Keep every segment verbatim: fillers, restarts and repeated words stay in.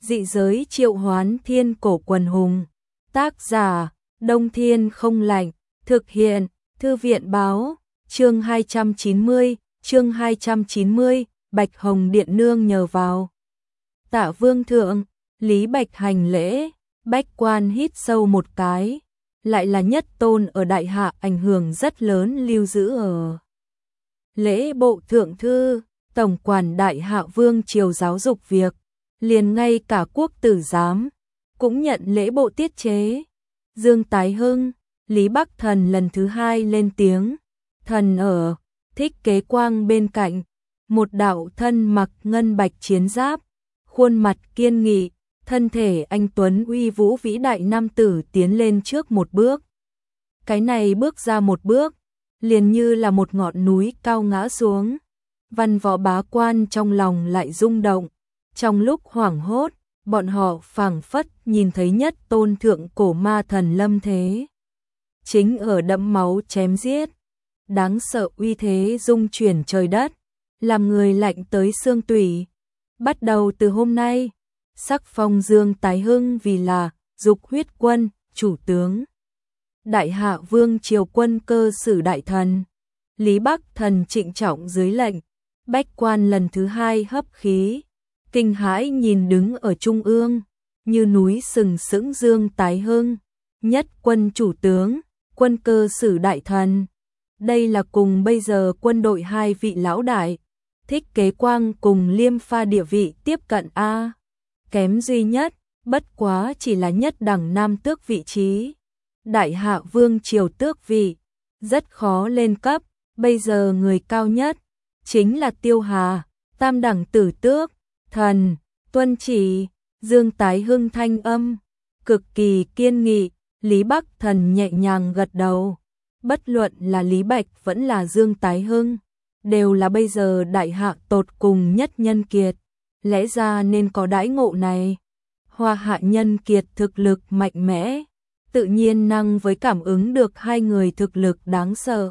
Dị giới triệu hoán thiên cổ quần hùng. Tác giả, Đông Thiên không lạnh. Thực hiện, Thư viện báo. Chương hai trăm chín mươi, chương hai trăm chín mươi, Bạch Hồng Điện nương nhờ vào. Tạ Vương thượng, Lý Bạch hành lễ, Bách Quan hít sâu một cái, lại là nhất tôn ở đại hạ ảnh hưởng rất lớn lưu giữ ở lễ bộ thượng thư, tổng quản đại hạ vương triều giáo dục việc, liền ngay cả quốc tử giám cũng nhận lễ bộ tiết chế. Dương Tái Hưng, Lý Bắc Thần lần thứ hai lên tiếng, thần ở, Thích Kế Quang bên cạnh, một đạo thân mặc ngân bạch chiến giáp, khuôn mặt kiên nghị, thân thể anh tuấn uy vũ vĩ đại nam tử tiến lên trước một bước. Cái này bước ra một bước, liền như là một ngọn núi cao ngã xuống. Văn võ bá quan trong lòng lại rung động, trong lúc hoảng hốt, bọn họ phảng phất nhìn thấy nhất tôn thượng cổ ma thần lâm thế. Chính ở đẫm máu chém giết, đáng sợ uy thế rung chuyển trời đất, làm người lạnh tới xương tủy. Bắt đầu từ hôm nay, sắc phong Dương Tái Hưng vì là Dục Huyết Quân, chủ tướng. Đại hạ vương triều quân cơ sử đại thần. Lý Bắc Thần trịnh trọng dưới lệnh, Bách Quan lần thứ hai hấp khí, kinh hãi nhìn đứng ở trung ương, như núi sừng sững Dương Tái Hưng, nhất quân chủ tướng, quân cơ sử đại thần. Đây là cùng bây giờ quân đội hai vị lão đại, Thích Kế Quang cùng Liêm Pha địa vị tiếp cận a. Kém duy nhất, bất quá chỉ là nhất đẳng nam tước vị trí. Đại hạ vương triều tước vị, rất khó lên cấp, bây giờ người cao nhất, chính là Tiêu Hà, tam đẳng tử tước, thần, tuân chỉ, Dương Tái Hưng thanh âm, cực kỳ kiên nghị, Lý Bắc Thần nhẹ nhàng gật đầu. Bất luận là Lý Bạch vẫn là Dương Tái Hưng, đều là bây giờ đại hạ tột cùng nhất nhân kiệt, lẽ ra nên có đãi ngộ này. Hoa hạ nhân kiệt thực lực mạnh mẽ, tự nhiên năng với cảm ứng được hai người thực lực đáng sợ.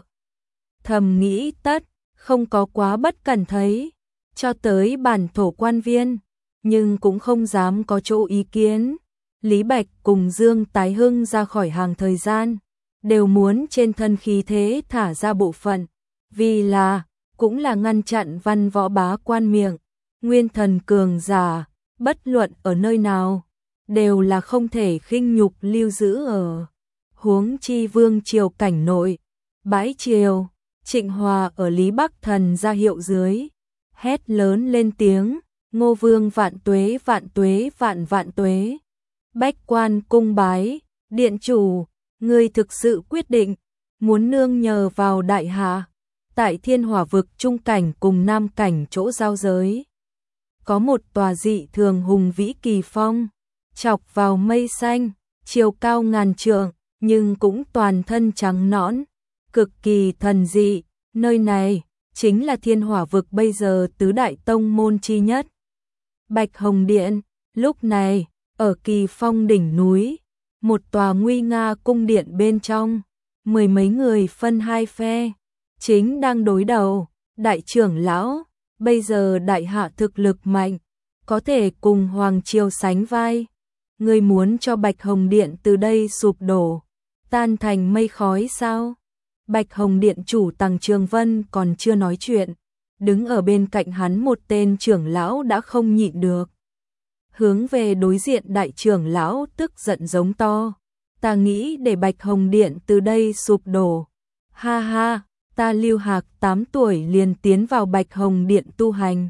Thầm nghĩ tất, không có quá bất cẩn thấy, cho tới bản thổ quan viên, nhưng cũng không dám có chỗ ý kiến. Lý Bạch cùng Dương Tái Hưng ra khỏi hàng thời gian, đều muốn trên thân khí thế thả ra bộ phận, vì là, cũng là ngăn chặn văn võ bá quan miệng, nguyên thần cường giả, bất luận ở nơi nào, đều là không thể khinh nhục lưu giữ ở. Huống chi vương triều cảnh nội, bãi triều, Trịnh Hòa ở Lý Bắc Thần ra hiệu dưới, hét lớn lên tiếng, Ngô Vương vạn tuế vạn tuế vạn vạn tuế. Bách Quan cung bái, điện chủ, người thực sự quyết định, muốn nương nhờ vào đại hạ, tại thiên hỏa vực trung cảnh cùng nam cảnh chỗ giao giới. Có một tòa dị thường hùng vĩ kỳ phong, chọc vào mây xanh, chiều cao ngàn trượng, nhưng cũng toàn thân trắng nõn, cực kỳ thần dị. Nơi này, chính là thiên hỏa vực bây giờ tứ đại tông môn chi nhất. Bạch Hồng Điện, lúc này, ở kỳ phong đỉnh núi, một tòa nguy nga cung điện bên trong, mười mấy người phân hai phe, chính đang đối đầu. Đại trưởng lão, bây giờ đại hạ thực lực mạnh, có thể cùng Hoàng Triều sánh vai. Người muốn cho Bạch Hồng Điện từ đây sụp đổ, tan thành mây khói sao? Bạch Hồng Điện chủ Tằng Trường Vân còn chưa nói chuyện, đứng ở bên cạnh hắn một tên trưởng lão đã không nhịn được. Hướng về đối diện đại trưởng lão tức giận giống to, ta nghĩ để Bạch Hồng Điện từ đây sụp đổ. Ha ha, ta Lưu Hạc tám tuổi liền tiến vào Bạch Hồng Điện tu hành.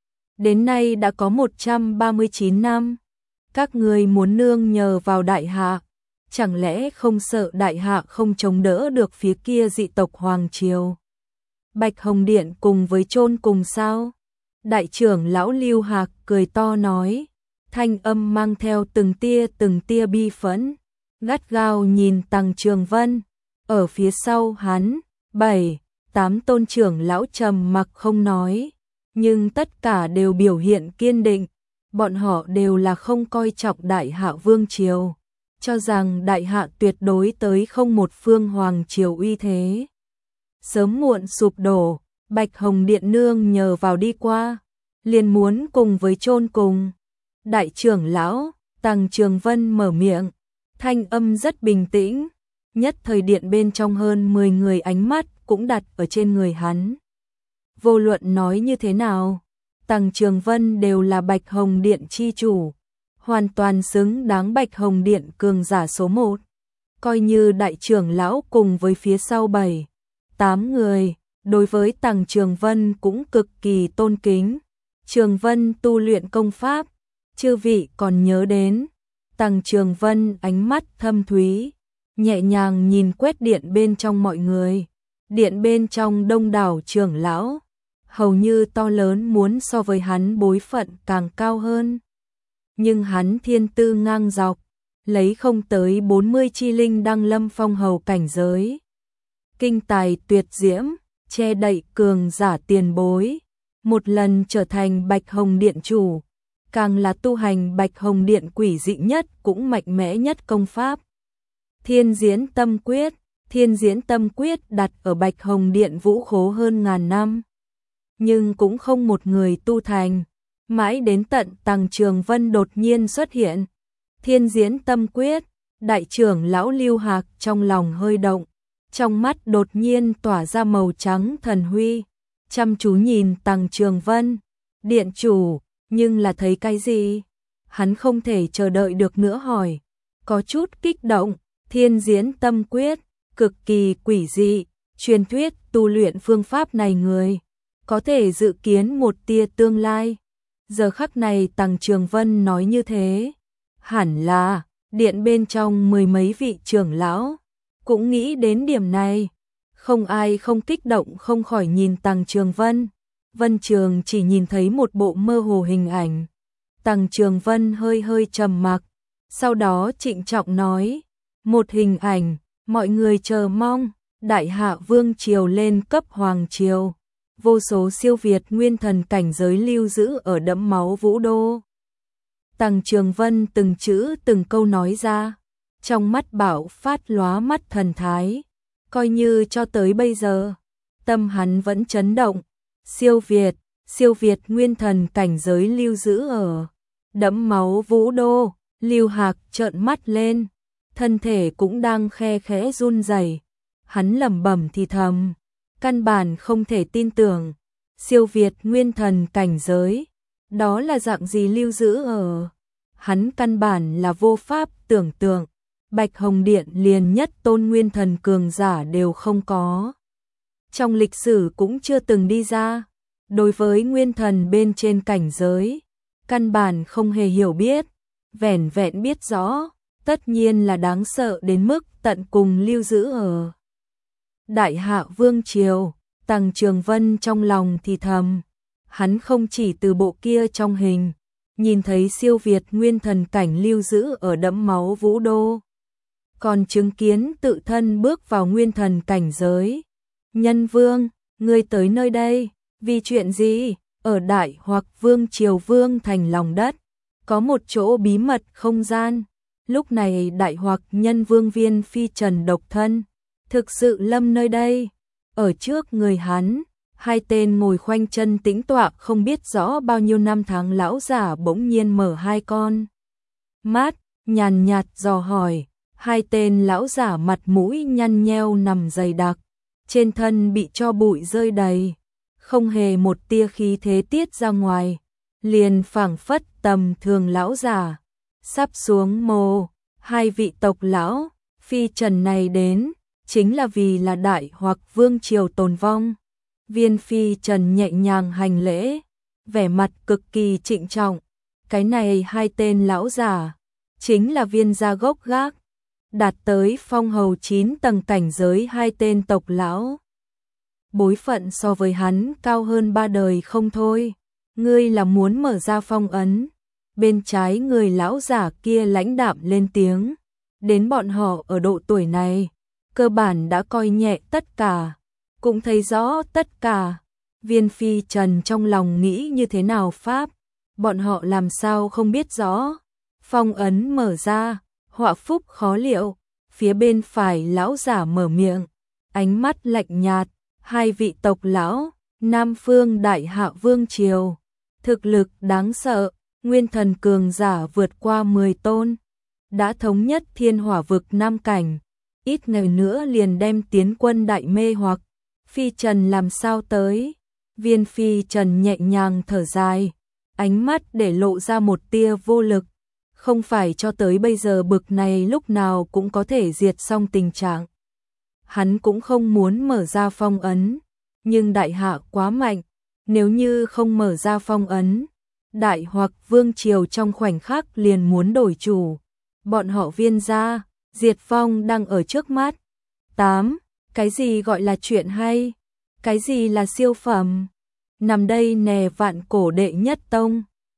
Đến nay đã có một trăm ba mươi chín năm, các người muốn nương nhờ vào đại hạ, chẳng lẽ không sợ đại hạ không chống đỡ được phía kia dị tộc Hoàng Triều? Bạch Hồng Điện cùng với chôn cùng sao? Đại trưởng lão Lưu Hạc cười to nói, thanh âm mang theo từng tia từng tia bi phẫn, gắt gao nhìn Tằng Trường Vân. Ở phía sau hắn, bảy, tám tôn trưởng lão trầm mặc không nói, nhưng tất cả đều biểu hiện kiên định, bọn họ đều là không coi trọng đại hạ vương triều, cho rằng đại hạ tuyệt đối tới không một phương Hoàng Triều uy thế. Sớm muộn sụp đổ, Bạch Hồng Điện nương nhờ vào đi qua, liền muốn cùng với chôn cùng. Đại trưởng lão, Tằng Trường Vân mở miệng, thanh âm rất bình tĩnh, nhất thời điện bên trong hơn mười người ánh mắt cũng đặt ở trên người hắn. Vô luận nói như thế nào, Tằng Trường Vân đều là Bạch Hồng Điện chi chủ, hoàn toàn xứng đáng Bạch Hồng Điện cường giả số một. Coi như đại trưởng lão cùng với phía sau bảy, tám người, đối với Tằng Trường Vân cũng cực kỳ tôn kính. Trường Vân tu luyện công pháp, chư vị còn nhớ đến. Tằng Trường Vân ánh mắt thâm thúy, nhẹ nhàng nhìn quét điện bên trong mọi người. Điện bên trong đông đảo trưởng lão, hầu như to lớn muốn so với hắn bối phận càng cao hơn. Nhưng hắn thiên tư ngang dọc, lấy không tới bốn mươi chi linh đăng lâm phong hầu cảnh giới. Kinh tài tuyệt diễm, che đậy cường giả tiền bối, một lần trở thành Bạch Hồng Điện chủ, càng là tu hành Bạch Hồng Điện quỷ dị nhất cũng mạnh mẽ nhất công pháp. Thiên Diễn Tâm Quyết, Thiên Diễn Tâm Quyết đặt ở Bạch Hồng Điện vũ khố hơn ngàn năm, nhưng cũng không một người tu thành, mãi đến tận Tằng Trường Vân đột nhiên xuất hiện. Thiên Diễn Tâm Quyết, đại trưởng lão Lưu Hạc trong lòng hơi động, trong mắt đột nhiên tỏa ra màu trắng thần huy, chăm chú nhìn Tằng Trường Vân. Điện chủ, nhưng là thấy cái gì? Hắn không thể chờ đợi được nữa hỏi, có chút kích động. Thiên Diễn Tâm Quyết, cực kỳ quỷ dị, truyền thuyết tu luyện phương pháp này người có thể dự kiến một tia tương lai. Giờ khắc này Tằng Trường Vân nói như thế, hẳn là điện bên trong mười mấy vị trưởng lão cũng nghĩ đến điểm này, không ai không kích động không khỏi nhìn Tằng Trường Vân. Vân Trường chỉ nhìn thấy một bộ mơ hồ hình ảnh. Tằng Trường Vân hơi hơi trầm mặc, sau đó trịnh trọng nói, một hình ảnh, mọi người chờ mong, đại hạ vương triều lên cấp hoàng triều, vô số siêu việt nguyên thần cảnh giới lưu giữ ở đẫm máu vũ đô. Tằng Trường Vân từng chữ từng câu nói ra, trong mắt bạo phát lóa mắt thần thái, coi như cho tới bây giờ, tâm hắn vẫn chấn động. Siêu việt, siêu việt nguyên thần cảnh giới lưu giữ ở đẫm máu vũ đô. Lưu Hạc trợn mắt lên, thân thể cũng đang khe khẽ run rẩy. Hắn lẩm bẩm thì thầm, căn bản không thể tin tưởng, siêu việt nguyên thần cảnh giới, đó là dạng gì lưu giữ ở. Hắn căn bản là vô pháp tưởng tượng, Bạch Hồng Điện liền nhất tôn nguyên thần cường giả đều không có. Trong lịch sử cũng chưa từng đi ra, đối với nguyên thần bên trên cảnh giới, căn bản không hề hiểu biết, vẻn vẹn biết rõ, tất nhiên là đáng sợ đến mức tận cùng lưu giữ ở Đại Hạ Vương Triều. Tằng Trường Vân trong lòng thì thầm, hắn không chỉ từ bộ kia trong hình, nhìn thấy siêu việt nguyên thần cảnh lưu giữ ở đẫm máu vũ đô, còn chứng kiến tự thân bước vào nguyên thần cảnh giới. Nhân Vương, ngươi tới nơi đây, vì chuyện gì? Ở Đại Hoặc Vương Triều Vương thành lòng đất, có một chỗ bí mật không gian. Lúc này Đại Hoặc Nhân Vương Viên Phi Trần độc thân, thực sự lâm nơi đây. Ở trước người hắn, hai tên ngồi khoanh chân tĩnh tọa không biết rõ bao nhiêu năm tháng lão giả bỗng nhiên mở hai con mắt, nhàn nhạt dò hỏi. Hai tên lão giả mặt mũi nhăn nheo nằm dày đặc, trên thân bị cho bụi rơi đầy, không hề một tia khí thế tiết ra ngoài, liền phảng phất tầm thường lão giả sắp xuống mồ. Hai vị tộc lão Phi Trần này đến chính là vì là Đại Hoặc Vương Triều tồn vong. Viên Phi Trần nhẹ nhàng hành lễ, vẻ mặt cực kỳ trịnh trọng. Cái này hai tên lão giả chính là Viên gia gốc gác, đạt tới phong hầu chín tầng cảnh giới. Hai tên tộc lão bối phận so với hắn cao hơn ba đời không thôi. Ngươi là muốn mở ra phong ấn? Bên trái người lão giả kia lãnh đạm lên tiếng. Đến bọn họ ở độ tuổi này, cơ bản đã coi nhẹ tất cả, cũng thấy rõ tất cả. Viên Phi Trần trong lòng nghĩ như thế nào pháp, bọn họ làm sao không biết rõ. Phong ấn mở ra, họa phúc khó liệu. Phía bên phải lão giả mở miệng, ánh mắt lạnh nhạt. Hai vị tộc lão, Nam Phương Đại Hạ Vương Triều, thực lực đáng sợ, nguyên thần cường giả vượt qua mười tôn, đã thống nhất thiên hỏa vực năm cảnh, ít ngày nữa liền đem tiến quân đại mê hoặc. Phi Trần làm sao tới? Viên Phi Trần nhẹ nhàng thở dài, ánh mắt để lộ ra một tia vô lực, không phải cho tới bây giờ bực này lúc nào cũng có thể diệt xong tình trạng. Hắn cũng không muốn mở ra phong ấn, nhưng đại hạ quá mạnh, nếu như không mở ra phong ấn, đại hoặc vương triều trong khoảnh khắc liền muốn đổi chủ. Bọn họ Viên gia, diệt vong đang ở trước mắt. tám. Cái gì gọi là chuyện hay? Cái gì là siêu phẩm? Nằm đây nè vạn cổ đệ nhất tông.